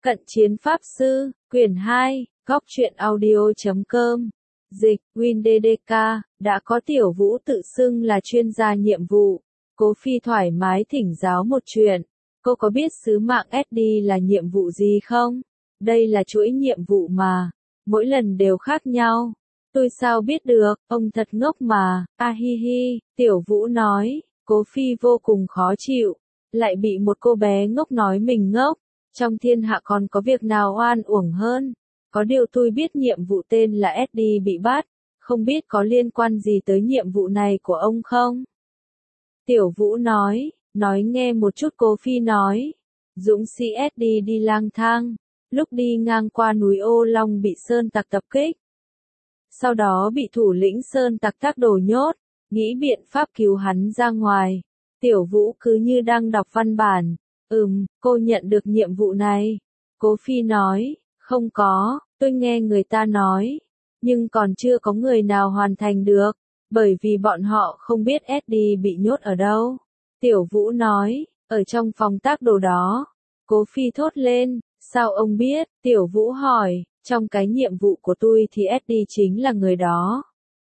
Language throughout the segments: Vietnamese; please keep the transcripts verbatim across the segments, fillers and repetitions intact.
Cận chiến pháp sư, quyển hai, góc truyện audio.com. Dịch, Win đê đê ca, đã có Tiểu Vũ tự xưng là chuyên gia nhiệm vụ. Cố Phi thoải mái thỉnh giáo một chuyện. Cô có biết sứ mạng ét đê là nhiệm vụ gì không? Đây là chuỗi nhiệm vụ mà. Mỗi lần đều khác nhau. Tôi sao biết được, ông thật ngốc mà. A hi hi, Tiểu Vũ nói. Cố Phi vô cùng khó chịu. Lại bị một cô bé ngốc nói mình ngốc. Trong thiên hạ còn có việc nào oan uổng hơn. Có điều tôi biết nhiệm vụ tên là ét đê bị bắt. Không biết có liên quan gì tới nhiệm vụ này của ông không? Tiểu Vũ nói, nói nghe một chút. Cố Phi nói. Dũng sĩ ét đê đi lang thang. Lúc đi ngang qua núi Ô Long bị sơn tặc tập kích. Sau đó bị thủ lĩnh sơn tặc Thác Đồ nhốt. Nghĩ biện pháp cứu hắn ra ngoài. Tiểu Vũ cứ như đang đọc văn bản. Ừm, cô nhận được nhiệm vụ này. Cố Phi nói, không có, tôi nghe người ta nói. Nhưng còn chưa có người nào hoàn thành được. Bởi vì bọn họ không biết ét đê bị nhốt ở đâu. Tiểu Vũ nói, ở trong phòng Thác Đồ đó. Cố Phi thốt lên, sao ông biết? Tiểu Vũ hỏi, trong cái nhiệm vụ của tôi thì ét đê chính là người đó.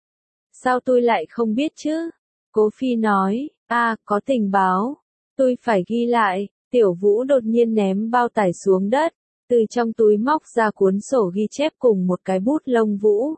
Sao tôi lại không biết chứ? Cố Phi nói, a, có tình báo. Tôi phải ghi lại. Tiểu Vũ đột nhiên ném bao tải xuống đất, từ trong túi móc ra cuốn sổ ghi chép cùng một cái bút lông vũ.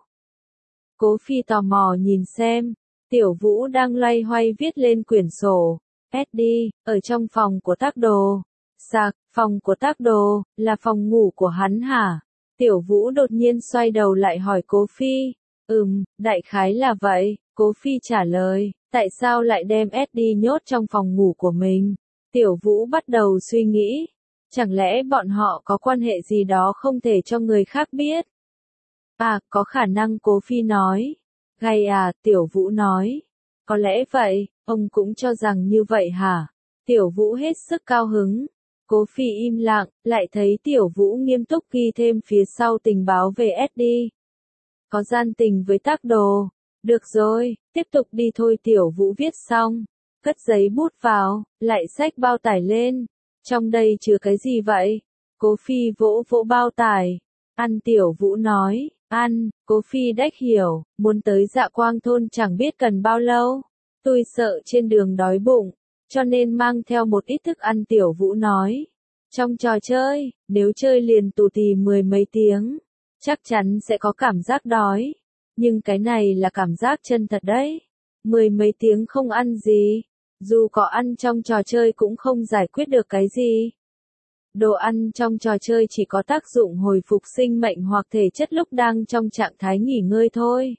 Cố Phi tò mò nhìn xem, Tiểu Vũ đang loay hoay viết lên quyển sổ. ét đê, ở trong phòng của Thác Đồ. Sạc, phòng của Thác Đồ, là phòng ngủ của hắn hả? Tiểu Vũ đột nhiên xoay đầu lại hỏi Cố Phi. Ừm, đại khái là vậy, Cố Phi trả lời, tại sao lại đem ét đê nhốt trong phòng ngủ của mình? Tiểu Vũ bắt đầu suy nghĩ, chẳng lẽ bọn họ có quan hệ gì đó không thể cho người khác biết? À, có khả năng. Cố Phi nói. Gay à, Tiểu Vũ nói. Có lẽ vậy, ông cũng cho rằng như vậy hả? Tiểu Vũ hết sức cao hứng. Cố Phi im lặng, lại thấy Tiểu Vũ nghiêm túc ghi thêm phía sau tình báo về ét đê. Có gian tình với Thác Đồ. Được rồi, tiếp tục đi thôi. Tiểu Vũ viết xong. Cất giấy bút vào, lại xách bao tải lên. Trong đây chứa cái gì vậy? Cố Phi vỗ vỗ bao tải. Ăn. Tiểu Vũ nói, ăn. Cố Phi đách hiểu, muốn tới Dạ Quang thôn chẳng biết cần bao lâu. Tôi sợ trên đường đói bụng, cho nên mang theo một ít thức ăn. Tiểu Vũ nói. Trong trò chơi, nếu chơi liền tù tì mười mấy tiếng, chắc chắn sẽ có cảm giác đói. Nhưng cái này là cảm giác chân thật đấy. Mười mấy tiếng không ăn gì. Dù có ăn trong trò chơi cũng không giải quyết được cái gì. Đồ ăn trong trò chơi chỉ có tác dụng hồi phục sinh mệnh hoặc thể chất lúc đang trong trạng thái nghỉ ngơi thôi.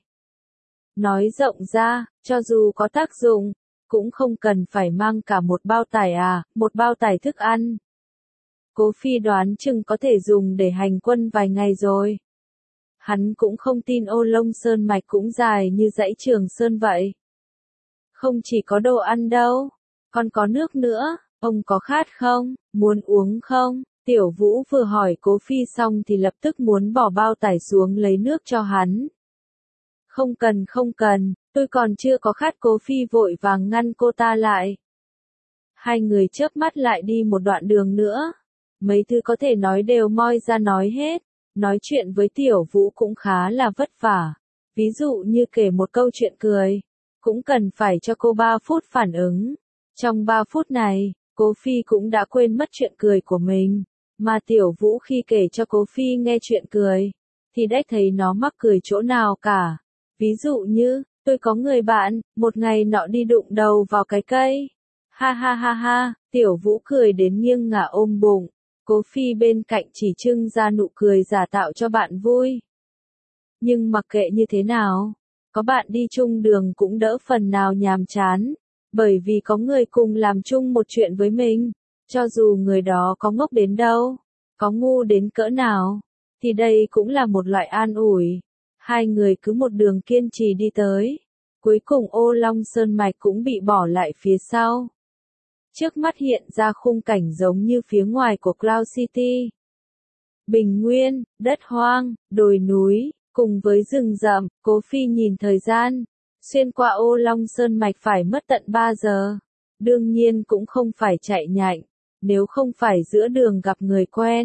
Nói rộng ra, cho dù có tác dụng, cũng không cần phải mang cả một bao tải à, một bao tải thức ăn. Cố Phi đoán chừng có thể dùng để hành quân vài ngày rồi. Hắn cũng không tin Ô Long Sơn mạch cũng dài như dãy Trường Sơn vậy. Không chỉ có đồ ăn đâu, còn có nước nữa. Ông có khát không? Muốn uống không? Tiểu Vũ vừa hỏi Cố Phi xong thì lập tức muốn bỏ bao tải xuống lấy nước cho hắn. Không cần không cần, tôi còn chưa có khát. Cố Phi vội vàng ngăn cô ta lại. Hai người chớp mắt lại đi một đoạn đường nữa. Mấy thứ có thể nói đều moi ra nói hết. Nói chuyện với Tiểu Vũ cũng khá là vất vả. Ví dụ như kể một câu chuyện cười, cũng cần phải cho cô ba phút phản ứng. Trong ba phút này, Cố Phi cũng đã quên mất chuyện cười của mình. Mà Tiểu Vũ khi kể cho Cố Phi nghe chuyện cười, thì đếch thấy nó mắc cười chỗ nào cả. Ví dụ như, tôi có người bạn, một ngày nọ đi đụng đầu vào cái cây. Ha ha ha ha, Tiểu Vũ cười đến nghiêng ngả ôm bụng. Cố Phi bên cạnh chỉ trưng ra nụ cười giả tạo cho bạn vui. Nhưng mặc kệ như thế nào, có bạn đi chung đường cũng đỡ phần nào nhàm chán. Bởi vì có người cùng làm chung một chuyện với mình. Cho dù người đó có ngốc đến đâu, có ngu đến cỡ nào, thì đây cũng là một loại an ủi. Hai người cứ một đường kiên trì đi tới. Cuối cùng Ô Long Sơn mạch cũng bị bỏ lại phía sau. Trước mắt hiện ra khung cảnh giống như phía ngoài của Cloud City. Bình nguyên, đất hoang, đồi núi, cùng với rừng rậm. Cố Phi nhìn thời gian. Xuyên qua Ô Long Sơn mạch phải mất tận ba giờ. Đương nhiên cũng không phải chạy nhạnh. Nếu không phải giữa đường gặp người quen,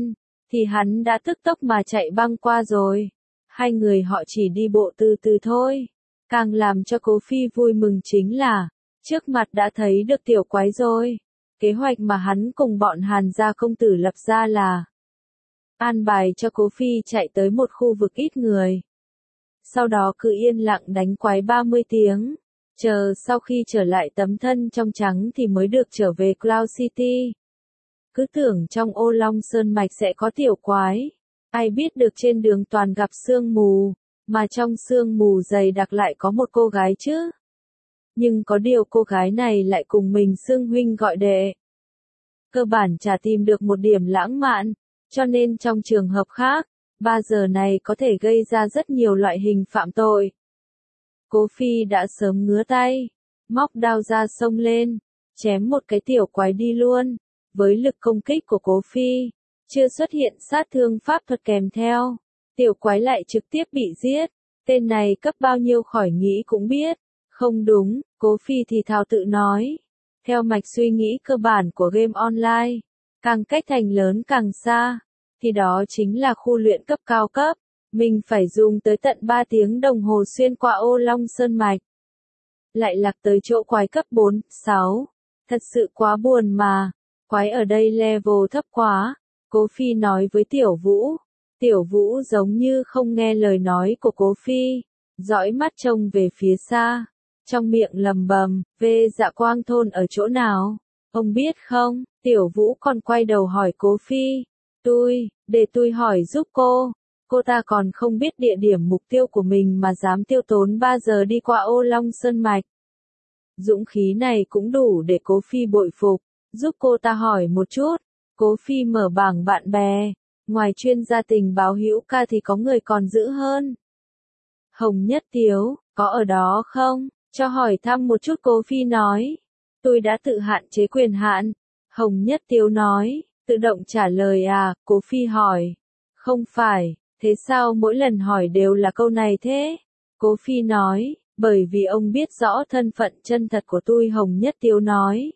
thì hắn đã tức tốc mà chạy băng qua rồi. Hai người họ chỉ đi bộ từ từ thôi. Càng làm cho Cố Phi vui mừng chính là, trước mặt đã thấy được tiểu quái rồi. Kế hoạch mà hắn cùng bọn Hàn gia công tử lập ra là an bài cho Cố Phi chạy tới một khu vực ít người. Sau đó cứ yên lặng đánh quái ba mươi tiếng. Chờ sau khi trở lại tấm thân trong trắng thì mới được trở về Cloud City. Cứ tưởng trong Ô Long Sơn Mạch sẽ có tiểu quái. Ai biết được trên đường toàn gặp sương mù, mà trong sương mù dày đặc lại có một cô gái chứ. Nhưng có điều cô gái này lại cùng mình xưng huynh gọi đệ. Cơ bản chả tìm được một điểm lãng mạn, cho nên trong trường hợp khác, ba giờ này có thể gây ra rất nhiều loại hình phạm tội. Cố Phi đã sớm ngứa tay, móc đao ra xông lên, chém một cái tiểu quái đi luôn. Với lực công kích của Cố Phi, chưa xuất hiện sát thương pháp thuật kèm theo, tiểu quái lại trực tiếp bị giết. Tên này cấp bao nhiêu khỏi nghĩ cũng biết. Không đúng, Cố Phi thì thào tự nói. Theo mạch suy nghĩ cơ bản của game online, càng cách thành lớn càng xa, thì đó chính là khu luyện cấp cao cấp. Mình phải dùng tới tận ba tiếng đồng hồ xuyên qua Ô Long Sơn Mạch. Lại lạc tới chỗ quái cấp bốn, sáu. Thật sự quá buồn mà. Quái ở đây level thấp quá. Cố Phi nói với Tiểu Vũ. Tiểu Vũ giống như không nghe lời nói của Cố Phi. Dõi mắt trông về phía xa. Trong miệng lầm bầm, về Dạ Quang thôn ở chỗ nào? Ông biết không? Tiểu Vũ còn quay đầu hỏi Cố Phi. Tôi, để tôi hỏi giúp cô. Cô ta còn không biết địa điểm mục tiêu của mình mà dám tiêu tốn ba giờ đi qua Ô Long Sơn Mạch. Dũng khí này cũng đủ để Cố Phi bội phục. Giúp cô ta hỏi một chút. Cố Phi mở bảng bạn bè. Ngoài chuyên gia tình báo hữu ca thì có người còn dữ hơn. Hồng Nhất Tiếu, có ở đó không? Cho hỏi thăm một chút, Cố Phi nói. Tôi đã tự hạn chế quyền hạn. Hồng Nhất Tiếu nói. Tự động trả lời à? Cố Phi hỏi. Không phải. Thế sao mỗi lần hỏi đều là câu này thế? Cố Phi nói, bởi vì ông biết rõ thân phận chân thật của tôi. Hồng Nhất Tiếu nói.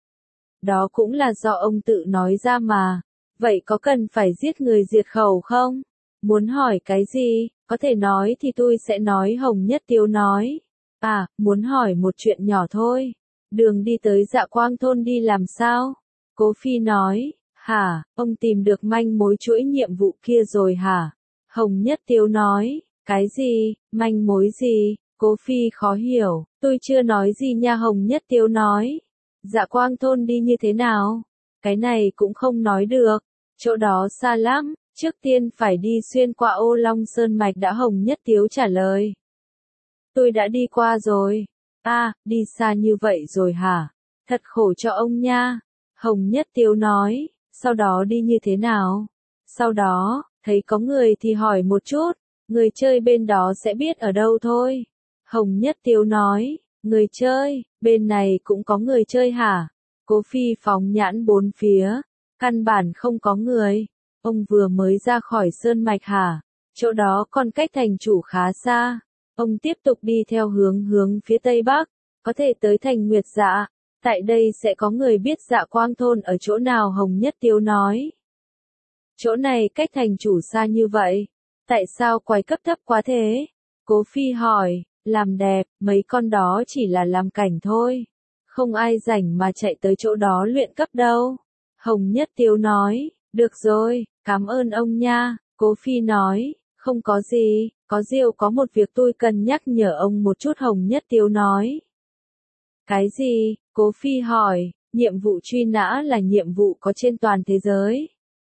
Đó cũng là do ông tự nói ra mà. Vậy có cần phải giết người diệt khẩu không? Muốn hỏi cái gì, có thể nói thì tôi sẽ nói. Hồng Nhất Tiếu nói. À, muốn hỏi một chuyện nhỏ thôi. Đường đi tới Dạ Quang thôn đi làm sao? Cố Phi nói. Hả, ông tìm được manh mối chuỗi nhiệm vụ kia rồi hả? Hồng Nhất Tiếu nói, cái gì, manh mối gì? Cố Phi khó hiểu, tôi chưa nói gì nha. Hồng Nhất Tiếu nói. Dạ Quang thôn đi như thế nào? Cái này cũng không nói được, chỗ đó xa lắm, trước tiên phải đi xuyên qua Ô Long Sơn Mạch đã. Hồng Nhất Tiếu trả lời. Tôi đã đi qua rồi. À, đi xa như vậy rồi hả? Thật khổ cho ông nha. Hồng Nhất Tiếu nói, sau đó đi như thế nào? Sau đó, thấy có người thì hỏi một chút, người chơi bên đó sẽ biết ở đâu thôi. Hồng Nhất Tiếu nói, người chơi, bên này cũng có người chơi hả? Cố Phi phóng nhãn bốn phía, căn bản không có người. Ông vừa mới ra khỏi sơn mạch hả? Chỗ đó còn cách thành chủ khá xa. Ông tiếp tục đi theo hướng hướng phía tây bắc, có thể tới thành Nguyệt Dạ. Tại đây sẽ có người biết Dạ Quang thôn ở chỗ nào. Hồng Nhất Tiếu nói. Chỗ này cách thành chủ xa như vậy. Tại sao quái cấp thấp quá thế? Cố Phi hỏi. Làm đẹp, mấy con đó chỉ là làm cảnh thôi. Không ai rảnh mà chạy tới chỗ đó luyện cấp đâu. Hồng Nhất Tiếu nói. Được rồi, cảm ơn ông nha. Cố Phi nói. Không có gì, có điều có một việc tôi cần nhắc nhở ông một chút. Hồng Nhất Tiếu nói. Cái gì? Cố Phi hỏi. Nhiệm vụ truy nã là nhiệm vụ có trên toàn thế giới.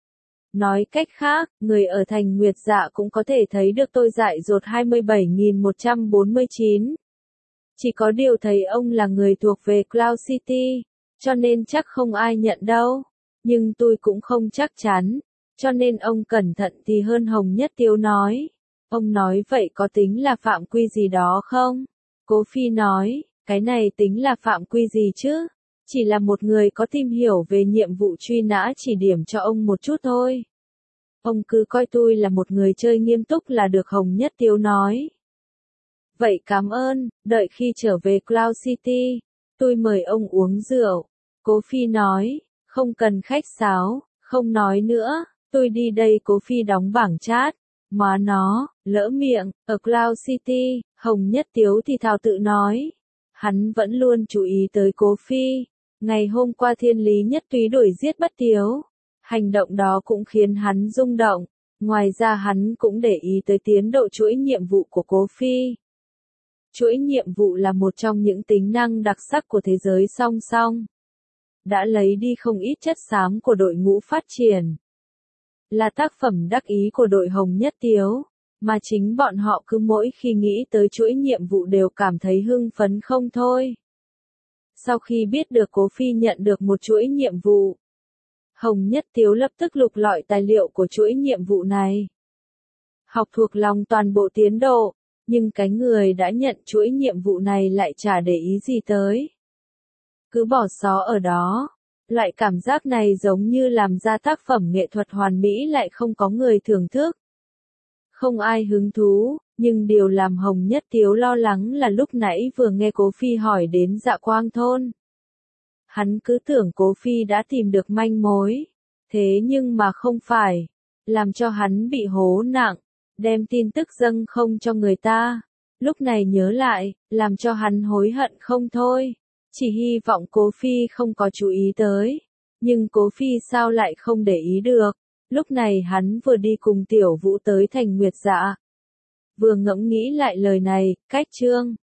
Nói cách khác, người ở thành Nguyệt Dạ cũng có thể thấy được tôi dại dột hai mươi bảy nghìn một trăm bốn mươi chín. Chỉ có điều thấy ông là người thuộc về Cloud City, cho nên chắc không ai nhận đâu. Nhưng tôi cũng không chắc chắn, cho nên ông cẩn thận thì hơn. Hồng Nhất Tiếu nói. Ông nói vậy có tính là phạm quy gì đó không? Cố Phi nói, cái này tính là phạm quy gì chứ? Chỉ là một người có tìm hiểu về nhiệm vụ truy nã chỉ điểm cho ông một chút thôi. Ông cứ coi tôi là một người chơi nghiêm túc là được. Hồng Nhất Tiếu nói. Vậy cảm ơn, đợi khi trở về Cloud City, tôi mời ông uống rượu. Cố Phi nói, không cần khách sáo, không nói nữa, Tôi đi đây. Cố Phi đóng bảng chat. Má nó, lỡ miệng, ở Cloud City, Hồng Nhất Tiếu thì thào tự nói. Hắn vẫn luôn chú ý tới Cố Phi. Ngày hôm qua Thiên Lý Nhất Túy đuổi giết Bất Tiếu. Hành động đó cũng khiến hắn rung động. Ngoài ra hắn cũng để ý tới tiến độ chuỗi nhiệm vụ của Cố Phi. Chuỗi nhiệm vụ là một trong những tính năng đặc sắc của thế giới song song. Đã lấy đi không ít chất xám của đội ngũ phát triển. Là tác phẩm đắc ý của đội Hồng Nhất Tiếu, mà chính bọn họ cứ mỗi khi nghĩ tới chuỗi nhiệm vụ đều cảm thấy hưng phấn không thôi. Sau khi biết được Cố Phi nhận được một chuỗi nhiệm vụ, Hồng Nhất Tiếu lập tức lục lọi tài liệu của chuỗi nhiệm vụ này. Học thuộc lòng toàn bộ tiến độ, nhưng cái người đã nhận chuỗi nhiệm vụ này lại chả để ý gì tới. Cứ bỏ xó ở đó. Loại cảm giác này giống như làm ra tác phẩm nghệ thuật hoàn mỹ lại không có người thưởng thức. Không ai hứng thú, nhưng điều làm Hồng Nhất Tiếu lo lắng là lúc nãy vừa nghe Cố Phi hỏi đến Dạ Quang Thôn. Hắn cứ tưởng Cố Phi đã tìm được manh mối, thế nhưng mà không phải, làm cho hắn bị hố nặng, đem tin tức dâng không cho người ta. Lúc này nhớ lại, làm cho hắn hối hận không thôi. Chỉ hy vọng Cố Phi không có chú ý tới. Nhưng Cố Phi sao lại không để ý được. Lúc này hắn vừa đi cùng Tiểu Vũ tới thành Nguyệt Dạ. Vừa ngẫm nghĩ lại lời này, cách chương